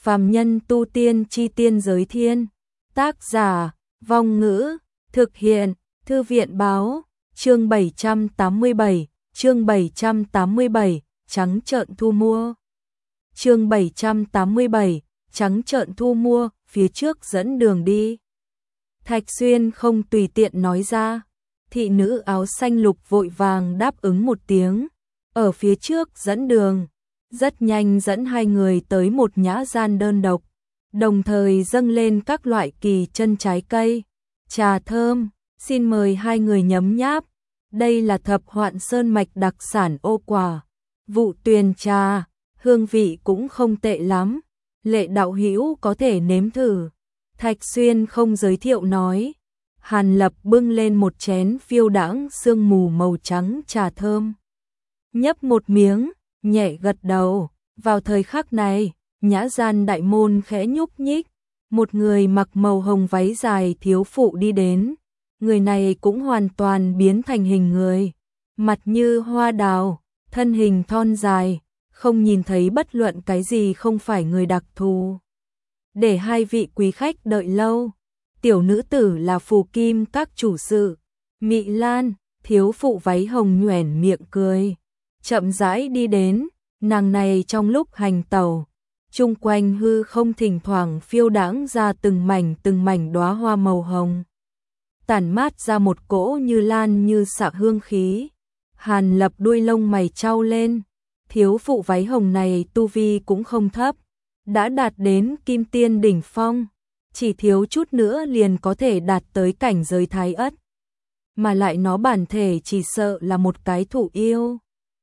Phàm nhân tu tiên chi tiên giới thiên. Tác giả, Vong Ngữ, thực hiện, Thư viện báo, chương 787, trắng trợn thu mua. Chương 787, trắng trợn thu mua, phía trước dẫn đường đi. Thạch Xuyên không tùy tiện nói ra, thị nữ áo xanh lục vội vàng đáp ứng một tiếng, ở phía trước dẫn đường, rất nhanh dẫn hai người tới một nhã gian đơn độc, đồng thời dâng lên các loại kỳ chân trái cây, trà thơm, xin mời hai người nhấm nháp. Đây là Thập Hoạn Sơn mạch đặc sản ô quả, vụ tuyền trà, hương vị cũng không tệ lắm, Lệ đạo hữu có thể nếm thử. Thạch Xuyên không giới thiệu nói. Hàn Lập bưng lên một chén phiêu đãng sương mù màu trắng trà thơm. Nhấp một miếng, nhẹ gật đầu. Vào thời khắc này, nhã gian đại môn khẽ nhúc nhích. Một người mặc màu hồng váy dài thiếu phụ đi đến. Người này cũng hoàn toàn biến thành hình người. Mặt như hoa đào, thân hình thon dài, không nhìn thấy bất luận cái gì không phải người đặc thù. Để hai vị quý khách đợi lâu. Tiểu nữ tử là Phù Kim các chủ sự. Mị Lan, thiếu phụ váy hồng nhoẻn miệng cười. Chậm rãi đi đến, nàng này trong lúc hành tẩu. Chung quanh hư không thỉnh thoảng phiêu đãng ra từng mảnh đóa hoa màu hồng. Tản mát ra một cỗ như lan như xạ hương khí. Hàn Lập đuôi lông mày chau lên. Thiếu phụ váy hồng này tu vi cũng không thấp. Đã đạt đến kim tiên đỉnh phong. Chỉ thiếu chút nữa liền có thể đạt tới cảnh giới thái ất. Mà lại nó bản thể chỉ sợ là một cái thủ yêu.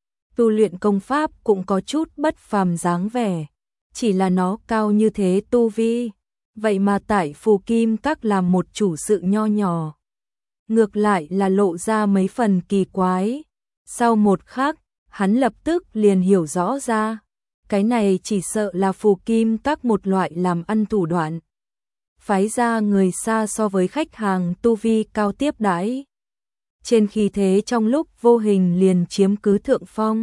Tu luyện công pháp cũng có chút bất phàm dáng vẻ. Chỉ là nó cao như thế tu vi. Vậy mà tại Phù Kim các làm một chủ sự nho nhỏ. Ngược lại là lộ ra mấy phần kỳ quái. Sau một khắc, hắn lập tức liền hiểu rõ ra. Cái này chỉ sợ là Phù Kim các một loại làm ăn thủ đoạn. Phái ra người xa so với khách hàng tu vi cao tiếp đãi. Trên khí thế trong lúc vô hình liền chiếm cứ thượng phong.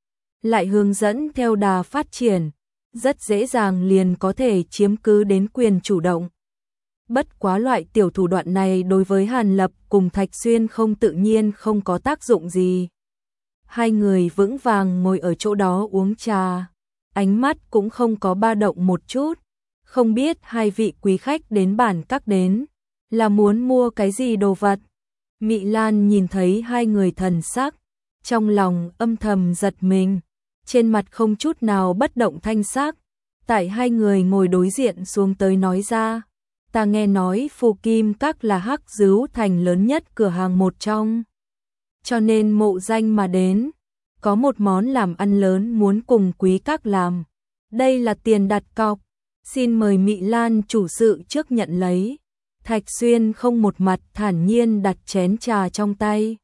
Lại hướng dẫn theo đà phát triển, rất dễ dàng liền có thể chiếm cứ đến quyền chủ động. Bất quá loại tiểu thủ đoạn này đối với Hàn Lập cùng Thạch Xuyên không tự nhiên không có tác dụng gì. Hai người vững vàng ngồi ở chỗ đó uống trà, ánh mắt cũng không có ba động một chút. Không biết hai vị quý khách đến bản các đến, là muốn mua cái gì đồ vật. Mị Lan nhìn thấy hai người thần sắc, trong lòng âm thầm giật mình, trên mặt không chút nào bất động thanh sắc. Tại hai người ngồi đối diện xuống tới nói ra, ta nghe nói Phù Kim các là Hắc Dứu thành lớn nhất cửa hàng một trong. Cho nên mộ danh mà đến, có một món làm ăn lớn muốn cùng quý các làm. Đây là tiền đặt cọc. Xin mời Mị Lan chủ sự trước nhận lấy. Thạch Xuyên không một mặt thản nhiên đặt chén trà trong tay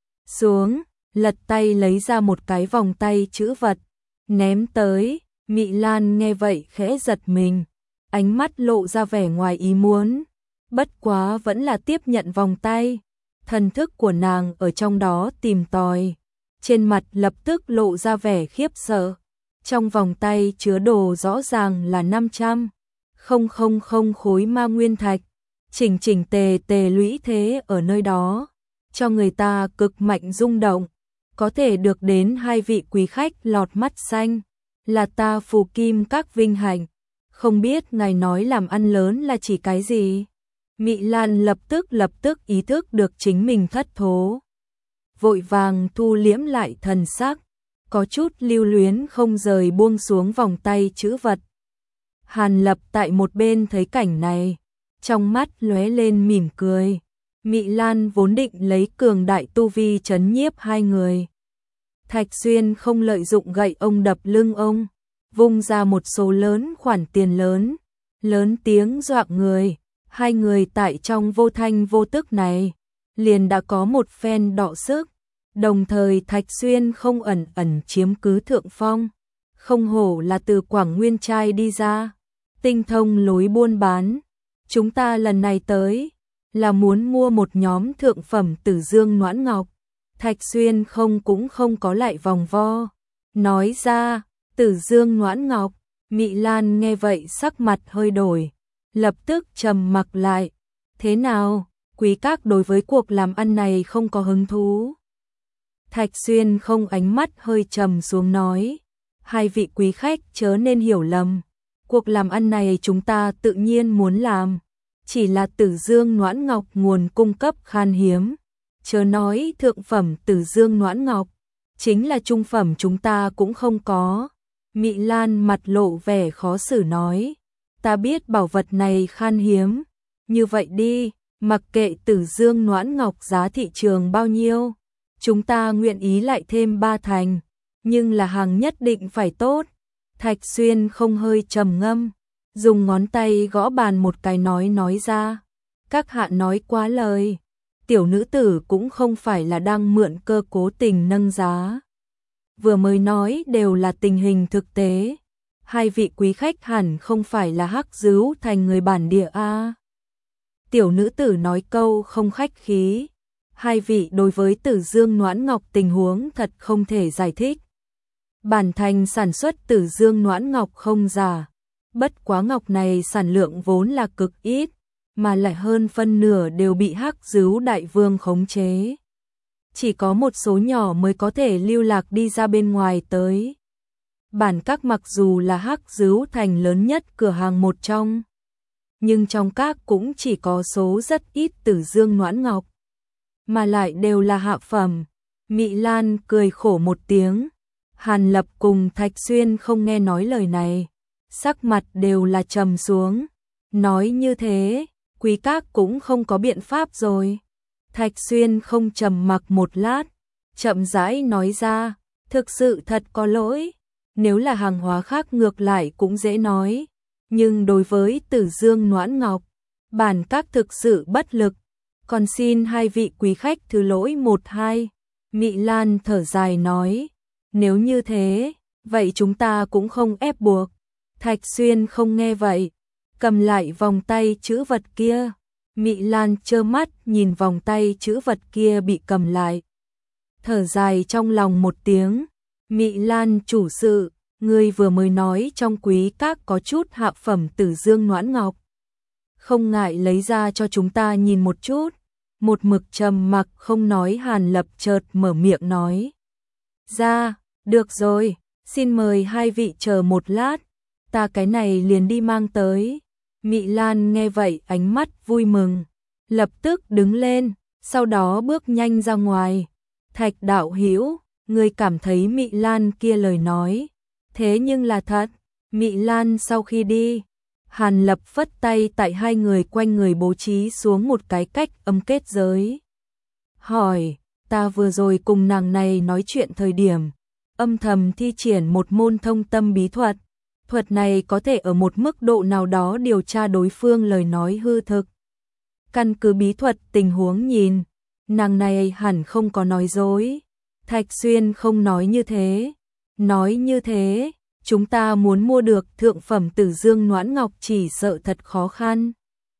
xuống, lật tay lấy ra một cái vòng tay chữ vật, ném tới. Mị Lan nghe vậy khẽ giật mình, ánh mắt lộ ra vẻ ngoài ý muốn, bất quá vẫn là tiếp nhận vòng tay. Thần thức của nàng ở trong đó tìm tòi, trên mặt lập tức lộ ra vẻ khiếp sợ. Trong vòng tay chứa đồ rõ ràng là 500 khối ma nguyên thạch, chỉnh tề lũy thế ở nơi đó, cho người ta cực mạnh rung động. Có thể được đến hai vị quý khách lọt mắt xanh, là ta Phù Kim các vinh hạnh. Không biết ngài nói làm ăn lớn là chỉ cái gì? Mị Lan lập tức ý thức được chính mình thất thố, vội vàng thu liễm lại thần sắc, có chút lưu luyến không rời buông xuống vòng tay chữ vật. Hàn Lập tại một bên thấy cảnh này, trong mắt lóe lên mỉm cười. Mị Lan vốn định lấy cường đại tu vi trấn nhiếp hai người. Thạch Xuyên không lợi dụng gậy ông đập lưng ông, vung ra một số lớn khoản tiền lớn tiếng dọa người. Hai người tại trong vô thanh vô tức này, liền đã có một phen đọ sức. Đồng thời Thạch Xuyên không ẩn chiếm cứ thượng phong, không hổ là từ Quảng Nguyên trai đi ra, tinh thông lối buôn bán. Chúng ta lần này tới, là muốn mua một nhóm thượng phẩm Tử Dương Noãn Ngọc. Thạch Xuyên cũng không có lại vòng vo, nói ra, Tử Dương Noãn Ngọc, Mị Lan nghe vậy sắc mặt hơi đổi, lập tức trầm mặc lại. Thế nào, quý các đối với cuộc làm ăn này không có hứng thú? Thạch Xuyên không, ánh mắt hơi trầm xuống nói. Hai vị quý khách chớ nên hiểu lầm. Cuộc làm ăn này chúng ta tự nhiên muốn làm. Chỉ là Tử Dương Noãn Ngọc nguồn cung cấp khan hiếm. Chớ nói thượng phẩm Tử Dương Noãn Ngọc, chính là trung phẩm chúng ta cũng không có. Mị Lan mặt lộ vẻ khó xử nói. Ta biết bảo vật này khan hiếm. Như vậy đi, mặc kệ Tử Dương Noãn Ngọc giá thị trường bao nhiêu, chúng ta nguyện ý lại thêm 3 thành. Nhưng là hàng nhất định phải tốt. Thạch Xuyên không hơi trầm ngâm, dùng ngón tay gõ bàn một cái nói ra. Các hạ nói quá lời. Tiểu nữ tử cũng không phải là đang mượn cơ cố tình nâng giá. Vừa mới nói đều là tình hình thực tế. Hai vị quý khách hẳn không phải là Hắc Dứu Thành người bản địa a. Tiểu nữ tử nói câu không khách khí. Hai vị đối với Tử Dương Noãn Ngọc tình huống thật không thể giải thích. Bản thành sản xuất Tử Dương Noãn Ngọc không giả. Bất quá ngọc này sản lượng vốn là cực ít, mà lại hơn phân nửa đều bị Hắc Dứu Đại Vương khống chế. Chỉ có một số nhỏ mới có thể lưu lạc đi ra bên ngoài tới. Bản các mặc dù là Hắc Dứu Thành lớn nhất cửa hàng một trong, nhưng trong các cũng chỉ có số rất ít Tử Dương Noãn Ngọc, mà lại đều là hạ phẩm. Mị Lan cười khổ một tiếng. Hàn Lập cùng Thạch Xuyên không nghe nói lời này, sắc mặt đều là trầm xuống. Nói như thế, quý các cũng không có biện pháp rồi. Thạch Xuyên không trầm mặc một lát, chậm rãi nói ra, thực sự thật có lỗi. Nếu là hàng hóa khác ngược lại cũng dễ nói, nhưng đối với Tử Dương Noãn Ngọc, bản các thực sự bất lực. Còn xin hai vị quý khách thứ lỗi một hai. Mị Lan thở dài nói. Nếu như thế, vậy chúng ta cũng không ép buộc. Thạch Xuyên không nghe vậy, cầm lại vòng tay chữ vật kia. Mị Lan trơ mắt nhìn vòng tay chữ vật kia bị cầm lại, thở dài trong lòng một tiếng. Mị Lan chủ sự, ngươi vừa mới nói trong quý các có chút hạ phẩm Tử Dương Noãn Ngọc, không ngại lấy ra cho chúng ta nhìn một chút. Một mực trầm mặc không nói Hàn Lập chợt mở miệng nói ra. Được rồi, xin mời hai vị chờ một lát, ta cái này liền đi mang tới. Mị Lan nghe vậy ánh mắt vui mừng, lập tức đứng lên, sau đó bước nhanh ra ngoài. Thạch đạo hữu, ngươi cảm thấy Mị Lan kia lời nói, thế nhưng là thật. Mị Lan sau khi đi, Hàn Lập phất tay tại hai người quanh người bố trí xuống một cái cách âm kết giới. Hỏi, ta vừa rồi cùng nàng này nói chuyện thời điểm, âm thầm thi triển một môn thông tâm bí thuật. Thuật này có thể ở một mức độ nào đó điều tra đối phương lời nói hư thực. Căn cứ bí thuật tình huống nhìn, nàng này hẳn không có nói dối. Thạch Xuyên không nói như thế. Nói như thế, chúng ta muốn mua được thượng phẩm Tử Dương Noãn Ngọc chỉ sợ thật khó khăn.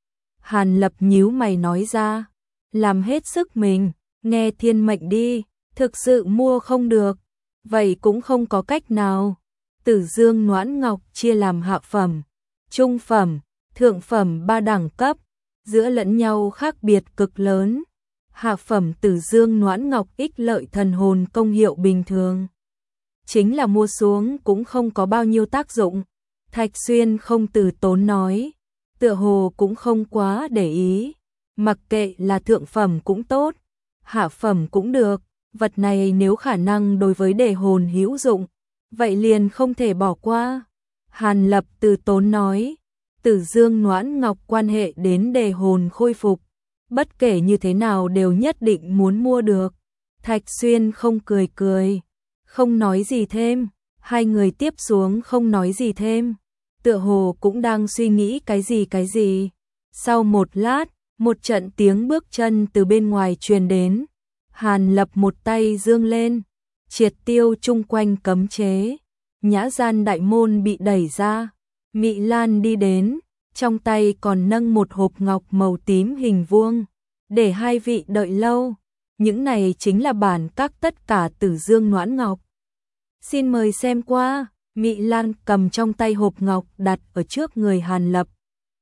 Hàn Lập nhíu mày nói ra, làm hết sức mình, nghe thiên mệnh đi, thực sự mua không được, vậy cũng không có cách nào. Tử Dương Noãn Ngọc chia làm hạ phẩm, trung phẩm, thượng phẩm 3 đẳng cấp, giữa lẫn nhau khác biệt cực lớn. Hạ phẩm Tử Dương Noãn Ngọc ích lợi thần hồn công hiệu bình thường, chính là mua xuống cũng không có bao nhiêu tác dụng. Thạch Xuyên không từ tốn nói, tựa hồ cũng không quá để ý, mặc kệ là thượng phẩm cũng tốt, hạ phẩm cũng được, vật này nếu khả năng đối với đề hồn hữu dụng, vậy liền không thể bỏ qua. Hàn Lập từ tốn nói, Tử Dương Noãn Ngọc quan hệ đến đề hồn khôi phục, bất kể như thế nào đều nhất định muốn mua được. Thạch Xuyên không cười, không nói gì thêm. Hai người tiếp xuống không nói gì thêm, tựa hồ cũng đang suy nghĩ cái gì. Sau một lát, một trận tiếng bước chân từ bên ngoài truyền đến. Hàn Lập một tay giương lên, triệt tiêu chung quanh cấm chế. Nhã gian đại môn bị đẩy ra, Mị Lan đi đến, trong tay còn nâng một hộp ngọc màu tím hình vuông. Để hai vị đợi lâu, những này chính là bản các tất cả Tử Dương Noãn Ngọc. Xin mời xem qua. Mị Lan cầm trong tay hộp ngọc đặt ở trước người Hàn Lập.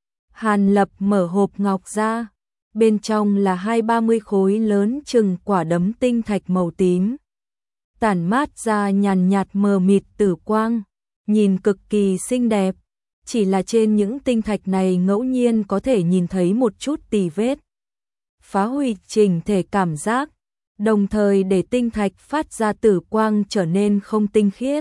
Hàn Lập mở hộp ngọc ra, bên trong là 20-30 khối lớn chừng quả đấm tinh thạch màu tím. Tản mát ra nhàn nhạt mờ mịt tử quang, nhìn cực kỳ xinh đẹp. Chỉ là trên những tinh thạch này ngẫu nhiên có thể nhìn thấy một chút tì vết, phá hủy chỉnh thể cảm giác, đồng thời để tinh thạch phát ra tử quang trở nên không tinh khiết.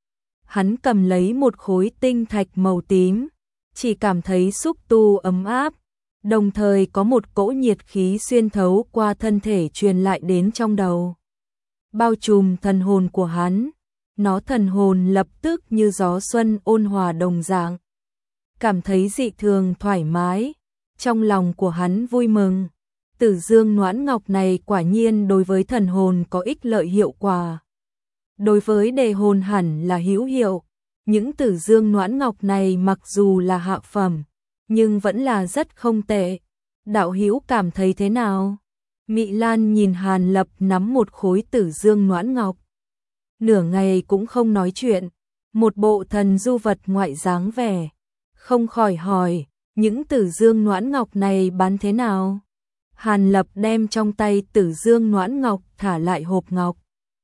Hắn cầm lấy một khối tinh thạch màu tím, chỉ cảm thấy xúc tu ấm áp, đồng thời có một cỗ nhiệt khí xuyên thấu qua thân thể truyền lại đến trong đầu, bao trùm thần hồn của hắn. Nó thần hồn lập tức như gió xuân ôn hòa đồng dạng, cảm thấy dị thường thoải mái. Trong lòng của hắn vui mừng, Tử Dương Noãn Ngọc này quả nhiên đối với thần hồn có ích lợi hiệu quả. Đối với đề hồn hẳn là hữu hiệu. Những Tử Dương Noãn Ngọc này mặc dù là hạ phẩm, nhưng vẫn là rất không tệ. Đạo hữu cảm thấy thế nào? Mị Lan nhìn Hàn Lập nắm một khối Tử Dương Noãn Ngọc, nửa ngày cũng không nói chuyện, một bộ thần du vật ngoại dáng vẻ, không khỏi hỏi, những Tử Dương Noãn Ngọc này bán thế nào? Hàn Lập đem trong tay Tử Dương Noãn Ngọc thả lại hộp ngọc,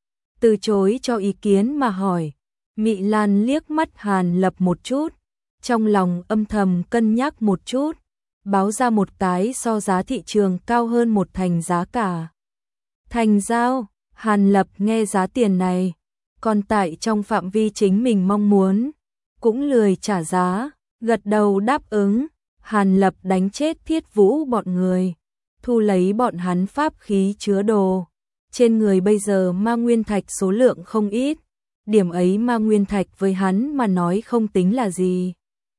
từ chối cho ý kiến mà hỏi. Mị Lan liếc mắt Hàn Lập một chút, trong lòng âm thầm cân nhắc một chút, báo ra một cái so giá thị trường cao hơn một thành giá cả. Thành giao. Hàn Lập nghe giá tiền này, còn tại trong phạm vi chính mình mong muốn, cũng lười trả giá, gật đầu đáp ứng. Hàn Lập đánh chết Thiết Vũ bọn người, thu lấy bọn hắn pháp khí chứa đồ. Trên người bây giờ ma nguyên thạch số lượng không ít, điểm ấy ma nguyên thạch với hắn mà nói không tính là gì.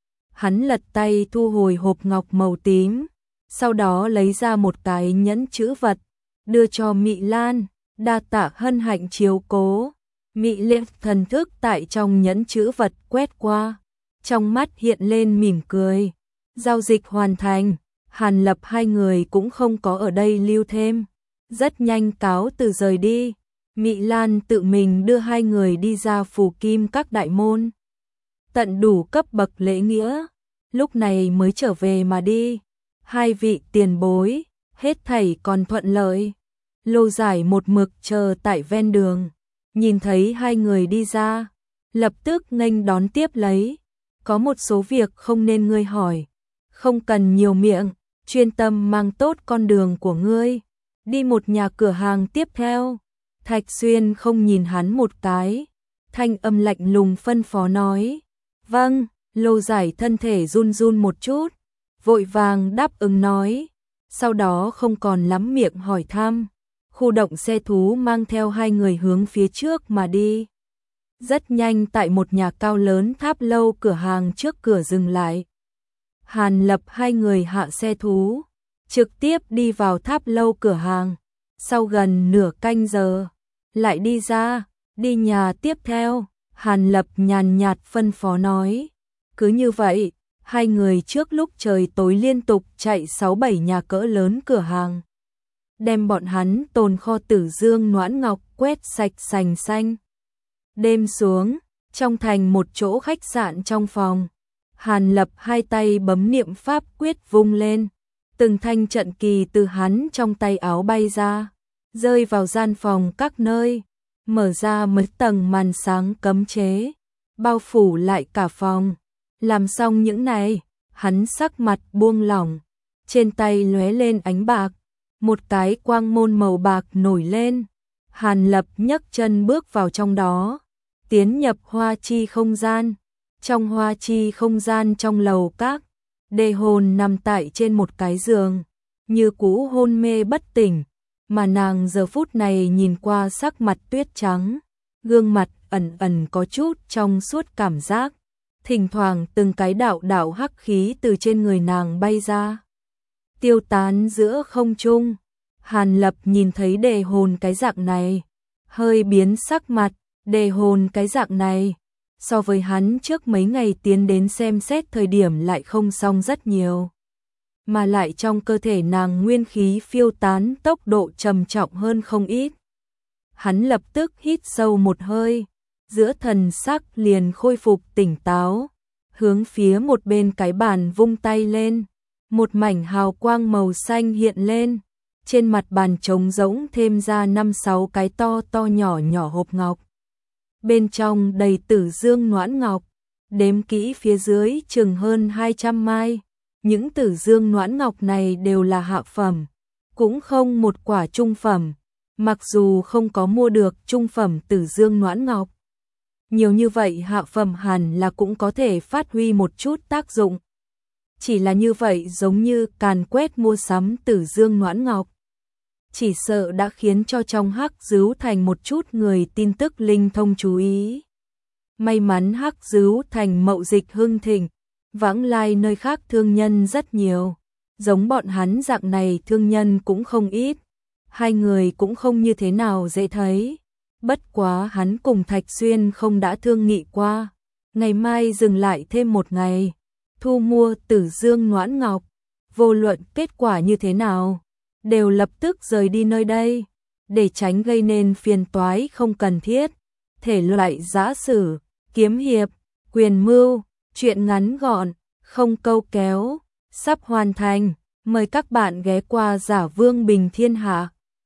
Hắn lật tay thu hồi hộp ngọc màu tím, sau đó lấy ra một cái nhẫn chữ vật, đưa cho Mị Lan, đa tạ hân hạnh chiếu cố. Mị Lan thần thức tại trong nhẫn chữ vật quét qua, trong mắt hiện lên mỉm cười. Giao dịch hoàn thành, Hàn Lập hai người cũng không có ở đây lưu thêm, rất nhanh cáo từ rời đi. Mị Lan tự mình đưa hai người đi ra Phù Kim các đại môn, tận đủ cấp bậc lễ nghĩa, lúc này mới trở về mà đi. Hai vị tiền bối, hết thảy còn thuận lợi. Lô Giải một mực chờ tại ven đường, nhìn thấy hai người đi ra, lập tức nghênh đón tiếp lấy. Có một số việc không nên ngươi hỏi, không cần nhiều miệng, chuyên tâm mang tốt con đường của ngươi, đi một nhà cửa hàng tiếp theo. Thạch Xuyên không nhìn hắn một cái, thanh âm lạnh lùng phân phó nói. Vâng. Lô Giải thân thể run run một chút, vội vàng đáp ứng nói, sau đó không còn lắm miệng hỏi thăm. Khu động xe thú mang theo hai người hướng phía trước mà đi. Rất nhanh tại một nhà cao lớn tháp lâu cửa hàng trước cửa dừng lại. Hàn Lập hai người hạ xe thú, trực tiếp đi vào tháp lâu cửa hàng. Sau gần nửa canh giờ, lại đi ra, đi nhà tiếp theo. Hàn Lập nhàn nhạt phân phó nói. Cứ như vậy, hai người trước lúc trời tối liên tục chạy 6-7 nhà cỡ lớn cửa hàng, đem bọn hắn tồn kho Tử Dương Noãn Ngọc quét sạch sành xanh. Đêm xuống, trong thành một chỗ khách sạn trong phòng, Hàn Lập hai tay bấm niệm pháp quyết vung lên, từng thanh trận kỳ từ hắn trong tay áo bay ra, rơi vào gian phòng các nơi, mở ra mấy tầng màn sáng cấm chế, bao phủ lại cả phòng. Làm xong những này, hắn sắc mặt buông lỏng, trên tay lóe lên ánh bạc, một cái quang môn màu bạc nổi lên. Hàn Lập nhấc chân bước vào trong đó, tiến nhập hoa chi không gian. Trong hoa chi không gian trong lầu các, đề hồn nằm tại trên một cái giường, như cũ hôn mê bất tỉnh, mà nàng giờ phút này nhìn qua sắc mặt tuyết trắng, gương mặt ẩn ẩn có chút trong suốt cảm giác. Thỉnh thoảng từng cái đạo đạo hắc khí từ trên người nàng bay ra, tiêu tán giữa không trung. Hàn Lập nhìn thấy đề hồn cái dạng này, hơi biến sắc mặt. Đề hồn cái dạng này, so với hắn trước mấy ngày tiến đến xem xét thời điểm lại không xong rất nhiều. Mà lại trong cơ thể nàng nguyên khí phiêu tán tốc độ trầm trọng hơn không ít. Hắn lập tức hít sâu một hơi, giữa thần sắc liền khôi phục tỉnh táo, hướng phía một bên cái bàn vung tay lên, một mảnh hào quang màu xanh hiện lên, trên mặt bàn trống rỗng thêm ra 5-6 cái to to nhỏ nhỏ hộp ngọc. Bên trong đầy tử dương noãn ngọc, đếm kỹ phía dưới chừng hơn 200 mai. Những tử dương noãn ngọc này đều là hạ phẩm, cũng không một quả trung phẩm, mặc dù không có mua được trung phẩm tử dương noãn ngọc. Nhiều như vậy hạ phẩm hẳn là cũng có thể phát huy một chút tác dụng. Chỉ là như vậy giống như càn quét mua sắm tử dương noãn ngọc. Chỉ sợ đã khiến cho trong Hắc Dứu Thành một chút người tin tức linh thông chú ý. May mắn Hắc Dứu Thành mậu dịch hưng thịnh, vãng lai nơi khác thương nhân rất nhiều. Giống bọn hắn dạng này thương nhân cũng không ít. Hai người cũng không như thế nào dễ thấy. Bất quá hắn cùng Thạch Xuyên không đã thương nghị qua. Ngày mai dừng lại thêm một ngày. Thu mua tử dương noãn ngọc. Vô luận kết quả như thế nào, đều lập tức rời đi nơi đây, để tránh gây nên phiền toái không cần thiết. Thể loại giã sử, kiếm hiệp, quyền mưu, truyện ngắn gọn, không câu kéo, sắp hoàn thành. Mời các bạn ghé qua Giả Vương Bình Thiên Hạ.